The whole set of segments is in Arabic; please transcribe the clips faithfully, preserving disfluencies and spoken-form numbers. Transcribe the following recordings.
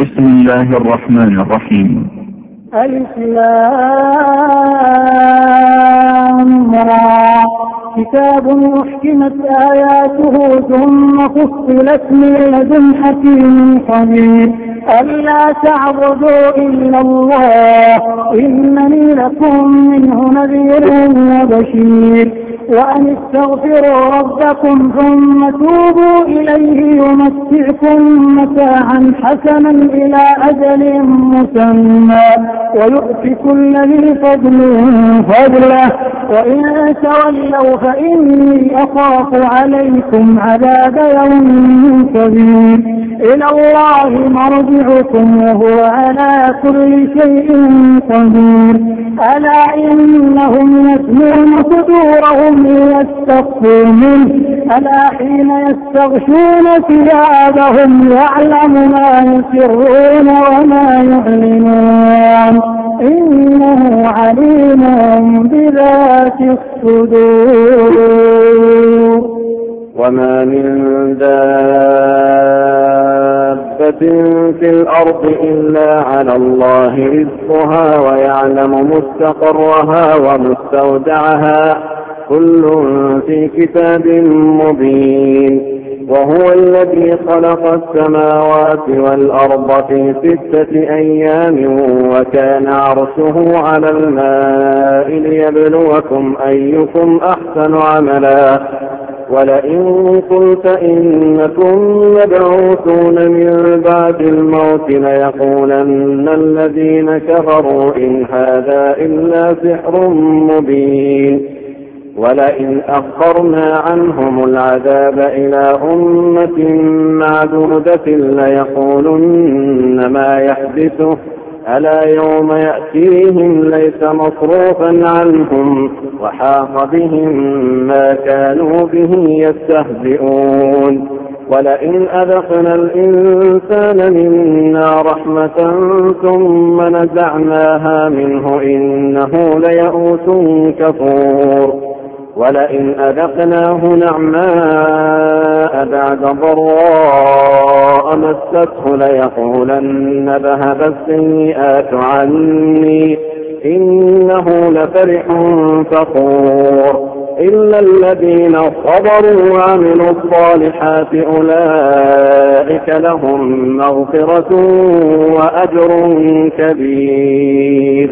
بسم الله الرحمن الرحيم. ألف لام را كتاب أحكمت آياته ثم فصلت من لدن حكيم خبير ألا تعبدوا إلا الله إنني لكم منه نذير وبشير وأن استغفروا ربكم ثم توبوا إليه يمتعكم متاعا حسنا إلى أجل مسمى ويؤتي كل ذي فضل فضله وإن تولوا فإني أخاف عليكم عذاب يوم كبير إلى الله مرجعكم وهو على كل شيء قدير ألا إنهم يسمعون صدورهم ليستخفوا منه ألا حين يستغشون ثيابهم يعلم ما يسرون وما يعلنون إنه عليم بذات الصدور. وما من دابة في الأرض إلا على الله رزقها ويعلم مستقرها ومستودعها كل في كتاب مبين وهو الذي خلق السماوات والأرض في ستة أيام وكان عرشه على الماء ليبلوكم أيكم أحسن عملا ولئن قلت إنكم مبعوثون من بعد الموت ليقولن الذين كفروا إن هذا إلا سحر مبين ولئن أخرنا عنهم العذاب إلى أمة معدودة ليقولن ما يحدثه ألا يوم يأتيهم ليس مصروفا عنهم وحاق بهم ما كانوا به يستهزئون ولئن أذقنا الإنسان منا رحمة ثم نزعناها منه إنه ليئوس كفور ولئن أذقناه نعماء بعد ضراء مسته ليقولن ذهب السيئات عني إنه لفرح فخور إلا الذين صبروا وعملوا الصالحات أولئك لهم مغفرة وأجر كبير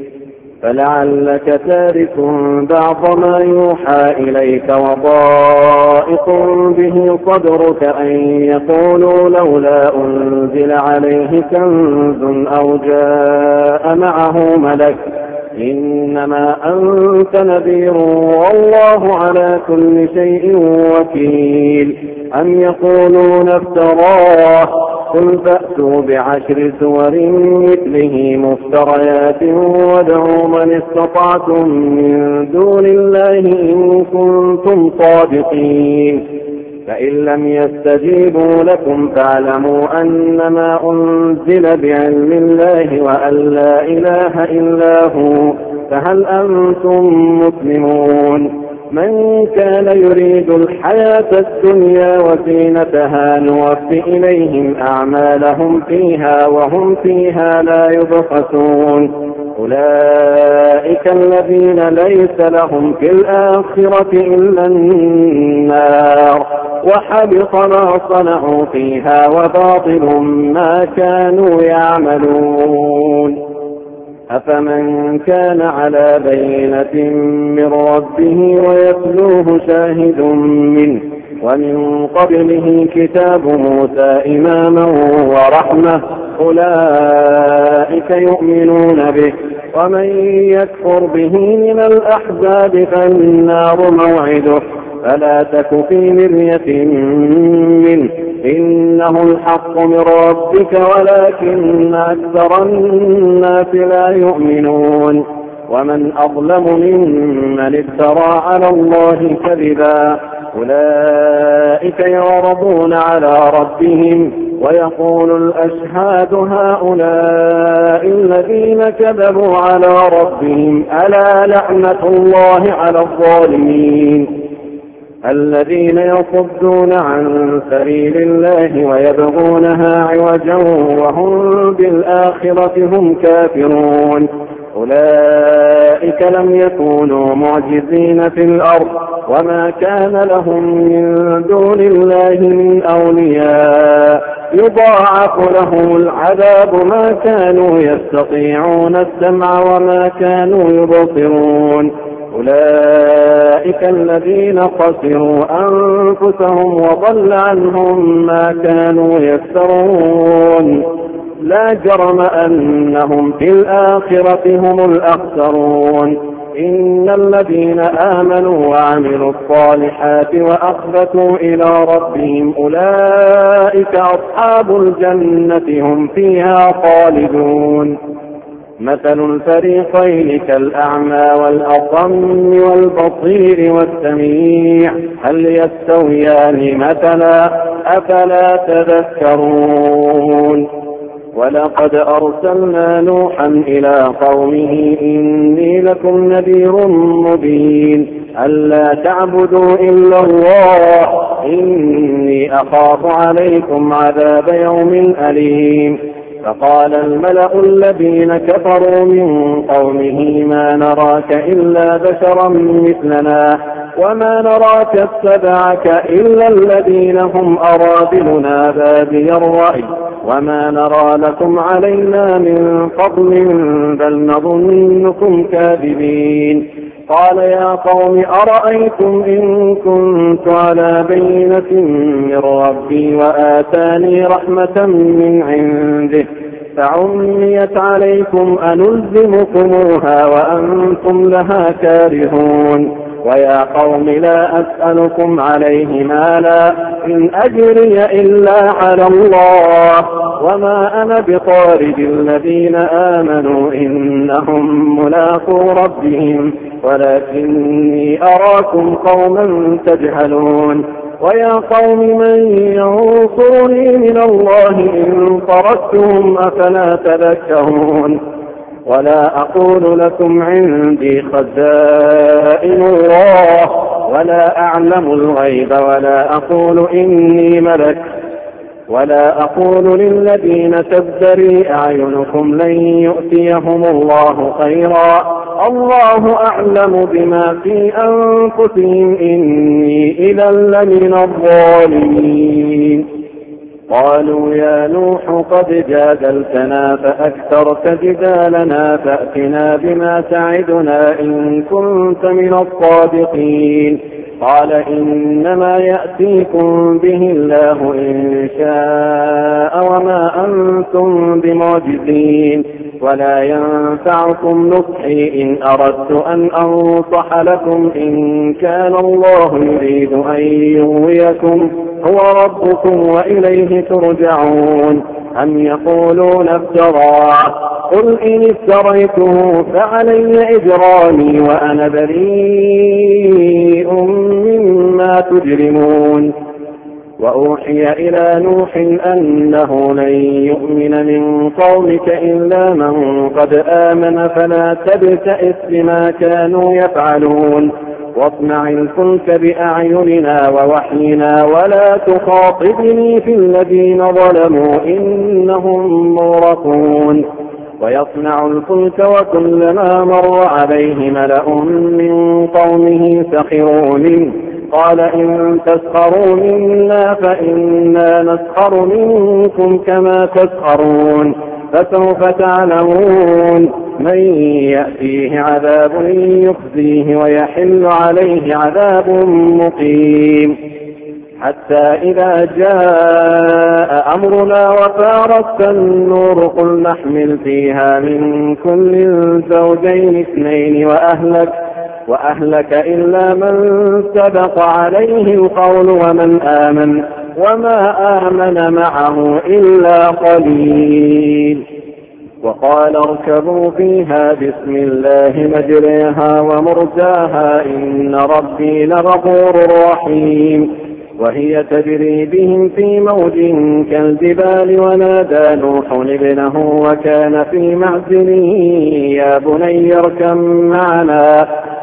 فلعلك تارك بعض ما يوحى إليك وضائق به صدرك أن يقولوا لولا أنزل عليه كنز أو جاء معه ملك إنما أنت نذير والله على كل شيء وكيل أم يقولون افتراه قل فأتوا بعشر سور مثله مفتريات وادعوا من استطعتم من دون الله إن كنتم صادقين فإن لم يستجيبوا لكم فاعلموا أنما أنزل بعلم الله وأن لا إله إلا هو فهل أنتم مسلمون من كان يريد الحياة الدنيا وزينتها نوفي إليهم أعمالهم فيها وهم فيها لا يبخسون أولئك الذين ليس لهم في الآخرة إلا النار وحبط ما صنعوا فيها وباطل ما كانوا يعملون أفمن كان على بينة من ربه ويتلوه شاهد منه ومن قبله كتاب موسى إماما ورحمة أولئك يؤمنون به ومن يكفر به من الأحزاب فالنار موعده فلا تك في مرية منه إنه الحق من ربك ولكن أكثر الناس لا يؤمنون ومن أظلم ممن افترى على الله كذبا أولئك يعرضون على ربهم ويقول الأشهاد هؤلاء الذين كذبوا على ربهم ألا لعنة الله على الظالمين الذين يصدون عن سبيل الله ويبغونها عوجا وهم بالآخرة هم كافرون أولئك لم يكونوا معجزين في الأرض وما كان لهم من دون الله من أولياء يضاعف لهم العذاب ما كانوا يستطيعون السمع وما كانوا يبصرون أولئك الذين خسروا أنفسهم وضل عنهم ما كانوا يفترون لا جرم أنهم في الآخرة هم الأخسرون إن الذين آمنوا وعملوا الصالحات وأخبتوا إلى ربهم أولئك أصحاب الجنة هم فيها خالدون مثل الفريقين كالأعمى والأصم والبصير والسميع هل يستويان مثلا أفلا تذكرون ولقد أرسلنا نوحا إلى قومه إني لكم نذير مبين ألا تعبدوا إلا الله إني أخاف عليكم عذاب يوم أليم فقال الملأ الذين كفروا من قومه ما نراك إلا بشرا مثلنا وما نراك اتبعك إلا الذين هم أراذلنا بادي الرأي وما نرى لكم علينا من فضل بل نظنكم كاذبين قال يا قوم أرأيتم إن كنت على بينة من ربي وآتاني رحمة من عنده فعميت عليكم أنلزمكموها وأنتم لها كارهون ويا قوم لا أسألكم عليه مالا إن أجري إلا على الله وما أنا بطارد الذين آمنوا إنهم ملاقو ربهم ولكني أراكم قوما تجهلون ويا قوم من ينصرني من الله إن طردتهم أفلا تذكرون ولا أقول لكم عندي خزائن الله ولا أعلم الغيب ولا أقول إني ملك ولا أقول للذين تزدري أعينكم لن يؤتيهم الله خيرا الله أعلم بما في أنفسهم إني إذا لمن الظالمين قالوا يا نوح قد جادلتنا فأكثرت جدالنا فأتنا بما تعدنا إن كنت من الصادقين قال إنما يأتيكم به الله إن شاء وما أنتم بمعجزين ولا ينفعكم نصحي إن أردت أن أنصح لكم إن كان الله يريد أن يغويكم هو ربكم وإليه ترجعون أم يقولون افتراه قل إن افتريته فعلي إجرامي وأنا بريء مما تجرمون وأوحي إلى نوح أنه لن يؤمن من قومك إلا من قد آمن فلا تبتئس بما كانوا يفعلون واصنع الفلك بأعيننا ووحينا ولا تخاطبني في الذين ظلموا إنهم مغرقون ويصنع الفلك وكلما مر عليه ملأ من قومه سخروا منه قال إن تسخروا منا فإنا نسخر منكم كما تسخرون فسوف تعلمون من يأتيه عذاب يخزيه ويحل عليه عذاب مقيم حتى إذا جاء أمرنا وفارت النور قل نحمل فيها من كل زوجين اثنين وأهلك وأهلك إلا من سبق عليه القول ومن آمن وما آمن معه إلا قليل وقال اركبوا فيها بسم الله مجريها ومرساها إن ربي لغفور رحيم وهي تجري بهم في موج كالجبال ونادى نوح ابنه وكان في معزله يا بني اركب معنا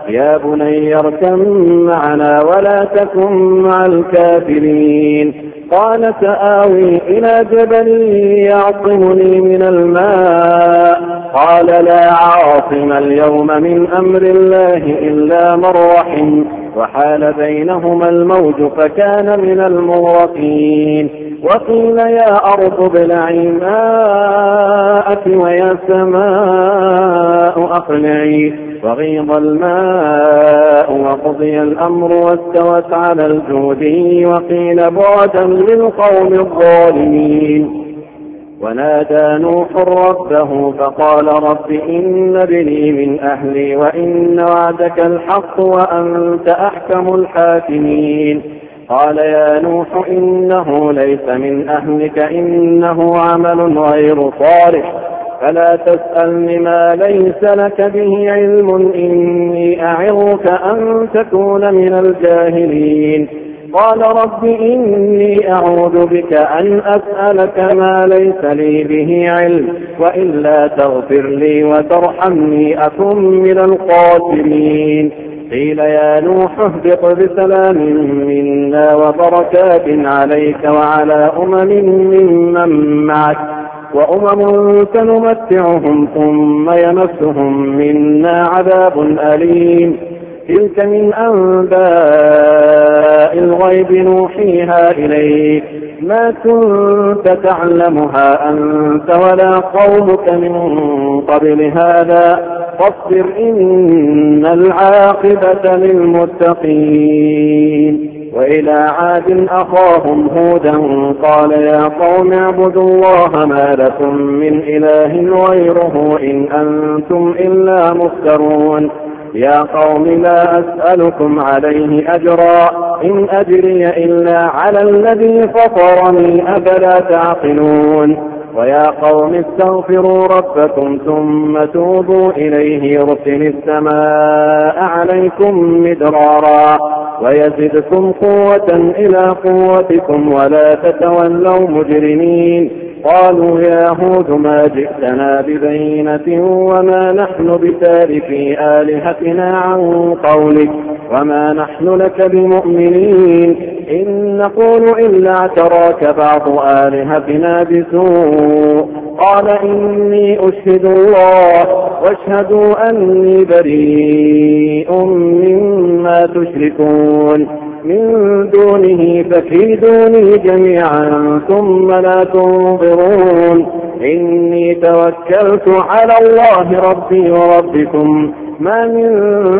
يا بني اركب معنا ولا تكن مع الكافرين. قال سآوي إلى جبل يعصمني من الماء قال لا عاصم اليوم من أمر الله إلا من رحم وحال بينهما الموج فكان من المغرقين. وقيل يا أرض ابلعي ماءك ويا سماء أقلعي وغيض الماء وقضي الأمر واستوت على الجودي وقيل بعدا للقوم الظالمين. ونادى نوح ربه فقال رب إن ابني من أهلي وإن وعدك الحق وأنت أحكم الحاكمين. قال يا نوح إنه ليس من أهلك إنه عمل غير صالح فلا تسألني ما ليس لك به علم إني أعظك أن تكون من الجاهلين. قال رب إني أعوذ بك أن أسألك ما ليس لي به علم وإلا تغفر لي وترحمني أكن من الخاسرين. قيل يا نوح اهبط بسلام منا وبركات عليك وعلى أمم ممن معك وأمم سنمتعهم ثم يمسهم منا عذاب أليم. تلك من أنباء الغيب نوحيها إليك ما كنت تعلمها أنت ولا قومك من قبل هذا فاصبر إن العاقبة للمتقين. وإلى عاد أخاهم هودا قال يا قوم اعبدوا الله ما لكم من إله غيره إن أنتم إلا مفترون. يا قوم لا أسألكم عليه أجرا إن أجري إلا على الذي فطرني أفلا تعقلون. ويا قوم استغفروا ربكم ثم توبوا إليه يرسل السماء عليكم مدرارا ويزدكم قوة إلى قوتكم ولا تتولوا مجرمين. قالوا يا هود ما جئتنا ببينة وما نحن بتاركي آلهتنا عن قولك وما نحن لك بمؤمنين إن نقول إلا اعتراك بعض آلهتنا بسوء. قال إني أشهد الله واشهدوا أني بريء مما تشركون من دونه فكيدوني جميعا ثم لا تنظرون. إني توكلت على الله ربي وربكم ما من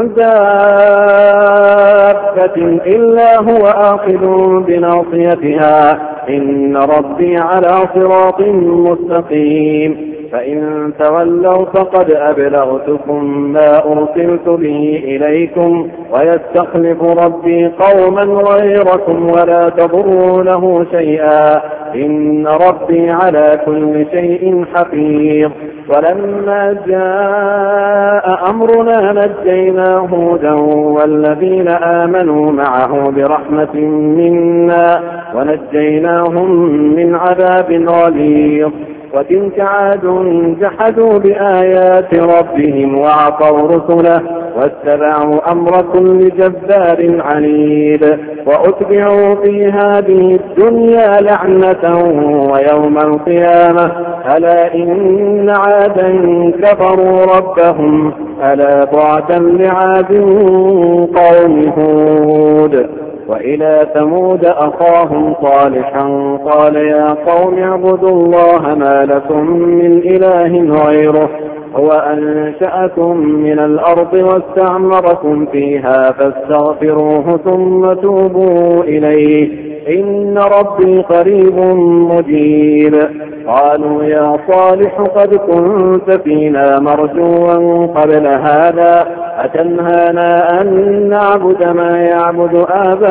دابة إلا هو آخذ بناصيتها إن ربي على صراط مستقيم. فإن تولوا فقد أبلغتكم ما أرسلت به إليكم ويستخلف ربي قوما غيركم ولا تضرونه شيئا إن ربي على كل شيء حفيظ. ولما جاء أمرنا نجينا هودا والذين آمنوا معه برحمة منا ونجيناهم من عذاب غليظ. وتلك عاد جحدوا بآيات ربهم وعصوا رسله واتبعوا أمر كل جبار عنيد وأتبعوا في هذه الدنيا لعنة ويوم القيامة ألا إن عادا كفروا ربهم ألا بعدا لعاد قوم هود. وإلى ثمود أخاهم صالحا قال يا قوم اعبدوا الله ما لكم من إله غيره هو أنشأكم من الأرض واستعمركم فيها فاستغفروه ثم توبوا إليه إن ربي قريب مجيب. قالوا يا صالح قد كنت فينا مرجوا قبل هذا أتنهانا أن نعبد ما يعبد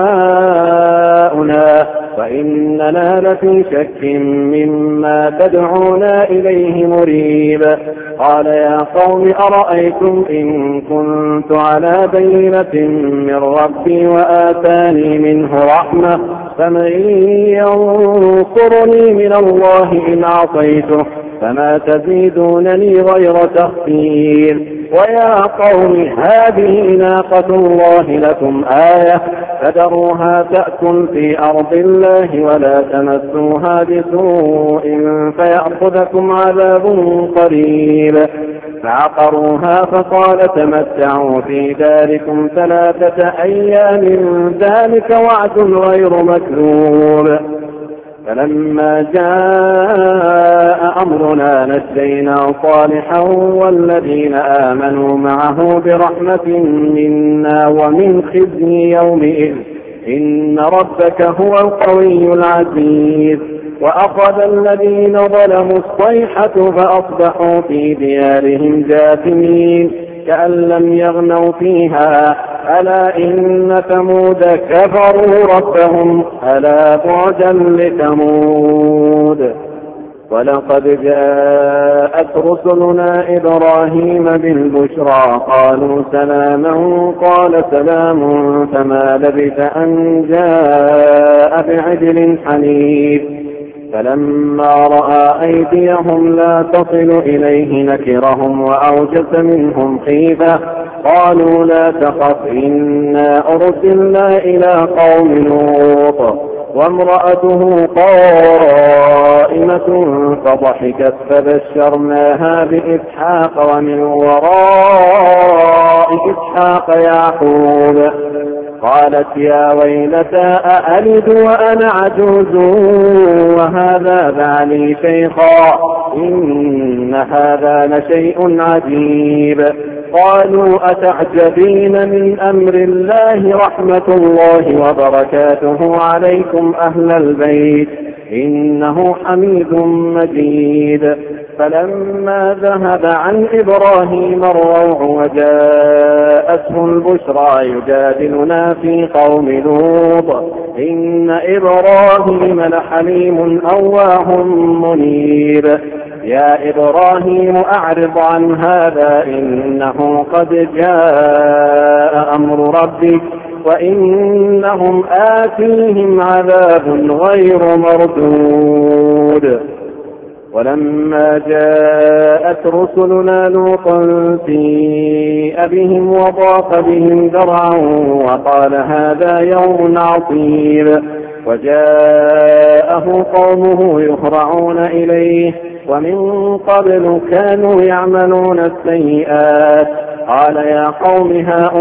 آباؤنا وإننا لفي شك مما تدعونا إليه مريب. قال يا قوم أرأيتم إن كنت على بينة من ربي وآتاني منه رحمة فمن ينصرني من الله إن عصيته فما تزيدونني غير تخسير. ويا قوم هذه ناقة الله لكم آية فذروها تأكل في أرض الله ولا تمسوها بسوء فيأخذكم عذاب قريب. فعقروها فقال تمتعوا في داركم ثلاثة أيام ذلك وعد غير مكذوب. فلما جاء أمرنا نجينا صالحا والذين آمنوا معه برحمة منا ومن خزي يومئذ إن ربك هو القوي العزيز. وأخذ الذين ظلموا الصيحة فأصبحوا في ديارهم جاثمين كأن لم يغنوا فيها ألا إن ثمود كفروا ربهم ألا بعدا لثمود. ولقد جاءت رسلنا إبراهيم بالبشرى قالوا سلاما قال سلام فما لبث أن جاء بعجل حنيف. فلما رأى أيديهم لا تصل إليه نكرهم وأوجس منهم خيفة قالوا لا تخف إنا أرسلنا إلى قوم لوط وامرأته قائمة فضحكت فبشرناها بإسحاق ومن وراء إسحاق يعقوب. قالت يا ويلتى أألد وأنا عجوز وهذا بعلي شيخا إن هذا لشيء عجيب. قالوا أتعجبين من أمر الله رحمة الله وبركاته عليكم أهل البيت إنه حميد مجيد. فلما ذهب عن إبراهيم الروع وجاءته البشرى يجادلنا في قوم لوط إن إبراهيم لحليم أواه منيب. يا إبراهيم أعرض عن هذا إنه قد جاء أمر ربك وإنهم آتيهم عذاب غير مردود. ولما جاءت رسلنا لوطا سيء بهم وضاق بهم ذرعا وقال هذا يوم عصيب. وجاءه قومه يهرعون إليه ومن قبل كانوا يعملون السيئات قال يا قوم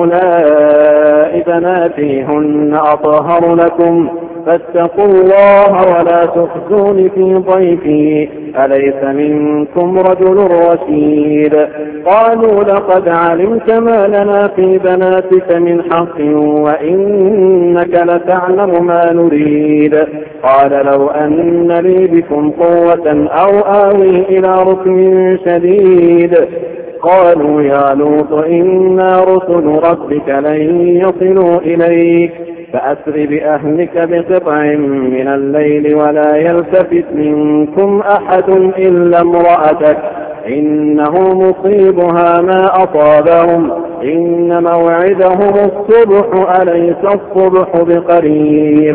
هؤلاء بناتي هن أطهر لكم فاتقوا الله ولا تخزون في ضيفي أليس منكم رجل رشيد. قالوا لقد علمت ما لنا في بناتك من حق وإنك لتعلم ما نريد. قال لو أن لي بكم قوة أو آوي إلى ركن شديد. قالوا يا لوط إنا رسل ربك لن يصلوا إليك فأسر بأهلك بقطع من الليل ولا يلتفت منكم أحد إلا امرأتك إنه مصيبها ما أصابهم إن موعدهم الصبح أليس الصبح بقريب.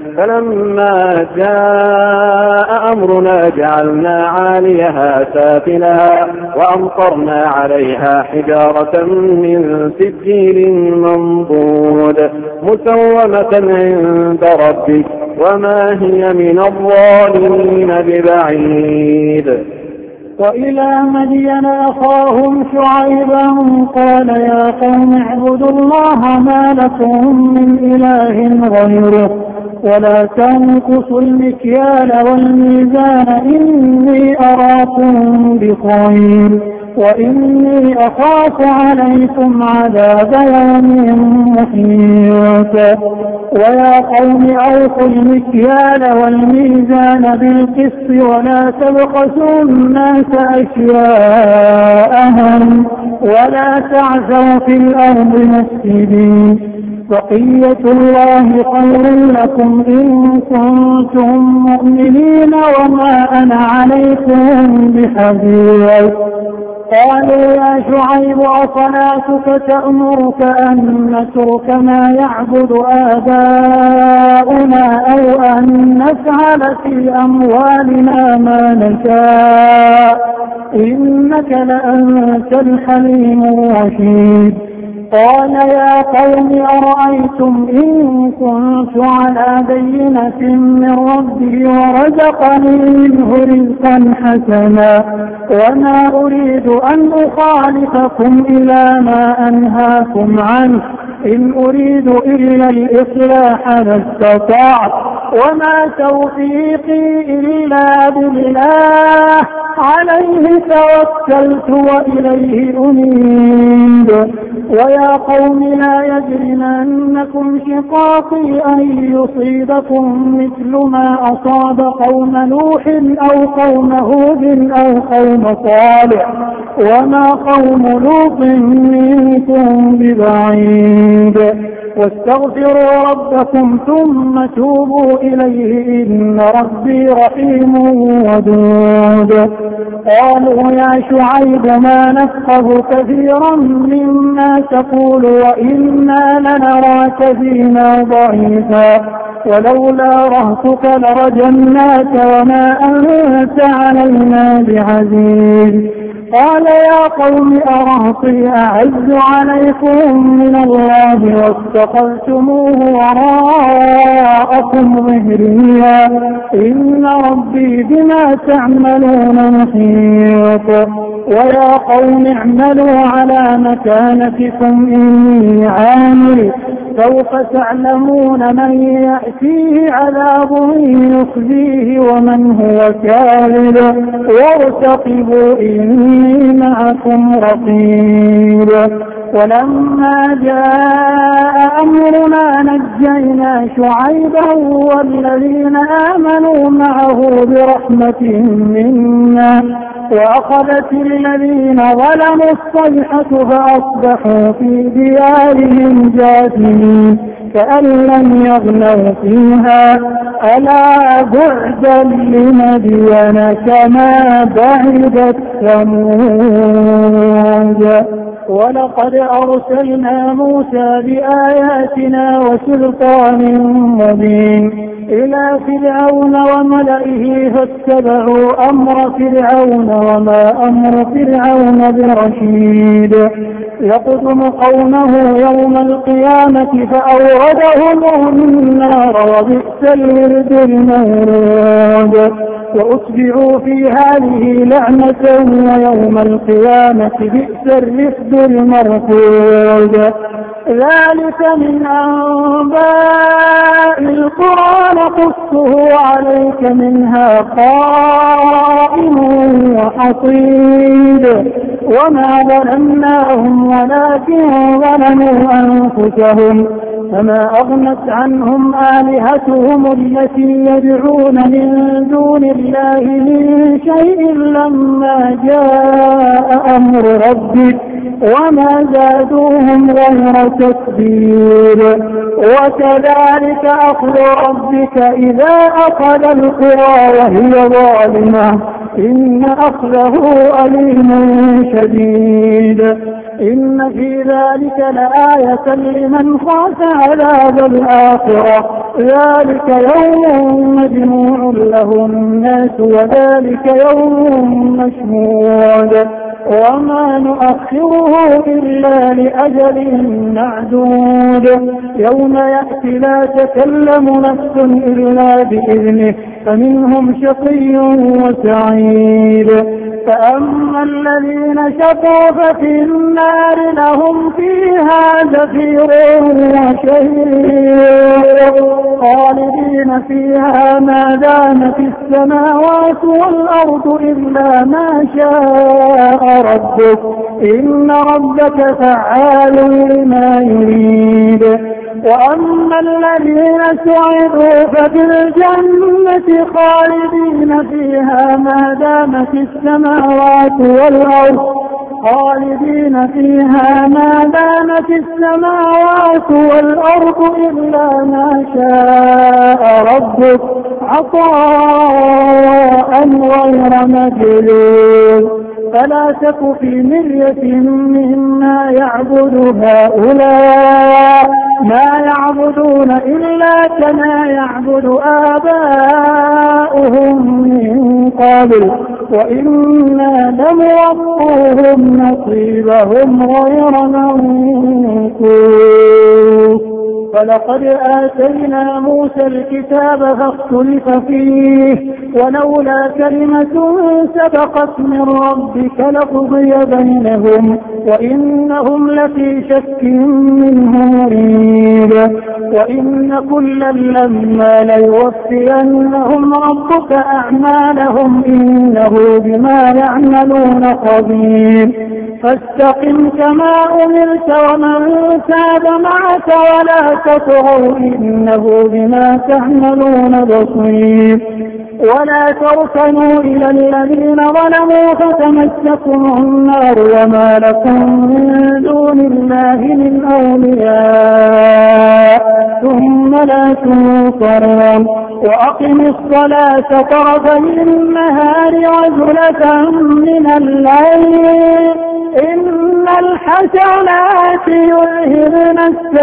فلما جاء أمرنا جعلنا عاليها سافلها وأمطرنا عليها حجارة من سجيل منضود مسومة عند ربك وما هي من الظالمين ببعيد. وإلى مدين أخاهم شعيبا قال يا قوم اعبدوا الله ما لكم من إله غيره ولا تنقصوا المكيال والميزان إني أراكم بخير وإني أخاف عليكم عذاب يوم محيط. ويا قوم أوفوا المكيال والميزان بالقسط ولا تبخسوا الناس أشياءهم ولا تعثوا في الأرض مفسدين. بقية الله خير لكم إن كنتم مؤمنين وما أنا عليكم بحفيظ. قالوا يا شعيب أصلاتك تأمرك أن نترك ما يعبد آباؤنا أو أن نفعل في أموالنا ما نشاء إنك لأنت الحليم الرشيد. قال يا قوم أرأيتم إن كنت على بينة من ربي ورزقني منه رزقا حسنا وما أريد أن أخالفكم إلى ما أنهاكم عنه إن أريد إلا الإصلاح ما استطعت وما توفيقي إلا بالله عليه توكلت وإليه أنيب. ويا قوم لا يجرمنكم شقاقي أن يصيبكم مثل ما أصاب قوم نوح أو قوم هود أو قوم صالح وما قوم لوط منكم ببعيد. واستغفروا ربكم ثم توبوا إليه إن ربي رحيم ودود. قالوا يا شعيب ما نفقه كثيرا مما تقول وإنا لنراك فينا ضعيفا ولولا رهتك لرجمناك وما أنت علينا بعزيز. قال يا قوم أرهطي أعز عليكم من الله واستقلتموه وراءكم ظهريا إن ربي بما تعملون محيط. ويا قوم اعملوا على مكانتكم إني عامل سوف تعلمون من يأتيه عذاب يخزيه ومن هو كاذب وارتقبوا إني معكم رقيب. ولما جاء أمرنا نجينا شعيبا والذين آمنوا معه برحمة منا وأخذت الذين ظلموا الصيحة فأصبحوا في ديارهم جاثمين كأن لم يغنوا فيها ألا بعدا لمدين كما بعدت ثمود. ولقد أرسلنا موسى بآياتنا وسلطان مبين إلى فرعون وملئه فاتبعوا أمر فرعون وما أمر فرعون برشيد. يقدم قومه يوم القيامة فأوردهم النار وبئس الورد المورود. وأتبعوا في هذه لعنة ويوم القيامة بئس الرفد المرفود. ذلك من أنباء القرى نقصه عليك منها قائم وحصيد. وما ظلمناهم ولكن ظلموا أنفسهم فما أغنت عنهم آلهتهم التي يدعون من دون الله من شيء لما جاء أمر ربك وما زادوهم غير تكبير. وكذلك أخذ ربك إذا أخذ القرى وهي ظالمة إن أخذه أليم شديد. إن في ذلك لآية لمن خاف عذاب الآخرة ذلك يوم مجموع له الناس وذلك يوم مشهود وما نؤخره إلا لأجل معدود. يوم يأتي لا تكلم نفس إلا بإذنه فمنهم شقي وسعيد. فأما الذين شقوا ففي النار لهم فيها زفير وشهيق خالدين فيها ما دامت السماوات والأرض إلا ما شاء ربك إن ربك فعال لما يريد. وأما الذين سعدوا ففي الجنة خالدين فيها ما دامت السماوات والأرض خالدين فيها ما دامت السماوات والأرض إلا ما شاء ربك عطاء غير مجلوب. فلا تك في مرية مما يعبد هؤلاء ما يعبدون إلا كما يعبد آباؤهم من قبل وإنا ووفوهم نصيبهم غير منقوص. فلقد آتينا موسى الكتاب فاختلف فيه ولولا كلمة سبقت من ربك لقضي بينهم وإنهم لفي شك منه مريب. وإن كلا لما ليوفينهم ربك أعمالهم إنه بما يعملون خبير. فاستقم كما أمرت ومن تاب معك ولا تطغوا إنه بما تعملون بصير. ولا تركنوا إلى الذين ظلموا فتمسكم النار وما لكم من دون الله من أولياء ثم لا تنصرون. وأقم الصلاة طرفي النهار وزلة من الليل إن الحسنات يذهبن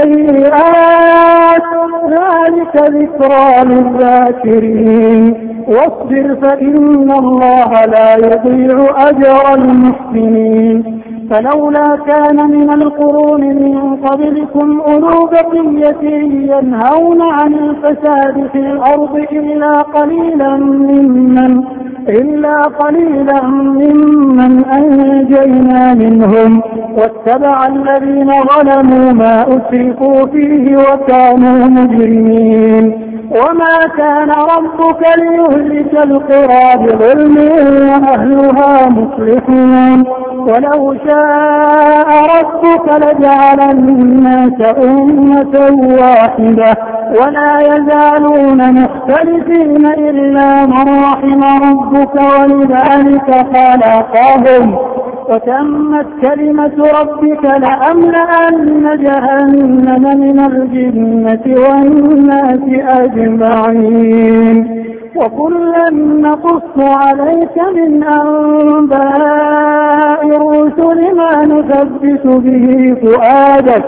السيئات ذلك ذكرى للذاكرين. واصبر فإن الله لا يضيع أجر المحسنين. فلولا كان من القرون من قبلكم أولو بقية ينهون عن الفساد في الأرض إلا قليلا ممن إلا قليلا ممن أنجينا منهم واتبع الذين ظلموا ما أسرفوا فيه وكانوا مجرمين. وما كان ربك ليهلك القرى بظلم وأهلها مصلحون. ولو شاء ربك لجعل الناس أمة واحدة ولا يزالون مختلفين إلا من رحم ربك ولذلك خلقهم وتمت كلمة ربك لأملأن جهنم من الجنة والناس أجمعين. وكلا نقص عليك من أنباء الرسل ما نثبت به فؤادك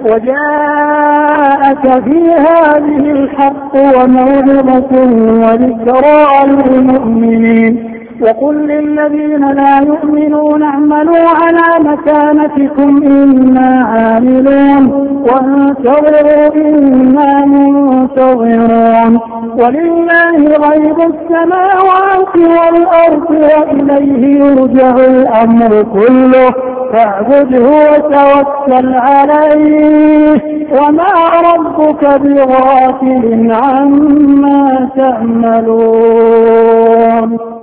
وجاءك في هذه الحق وموعظة وذكرى للمؤمنين. وقل للذين لا يؤمنون اعملوا على مكانتكم إنا عاملون وانتظروا إنا منتظرون. ولله غيب السماوات والأرض وإليه يرجع الأمر كله فاعبده وتوكل عليه وما ربك بغافل عما تعملون.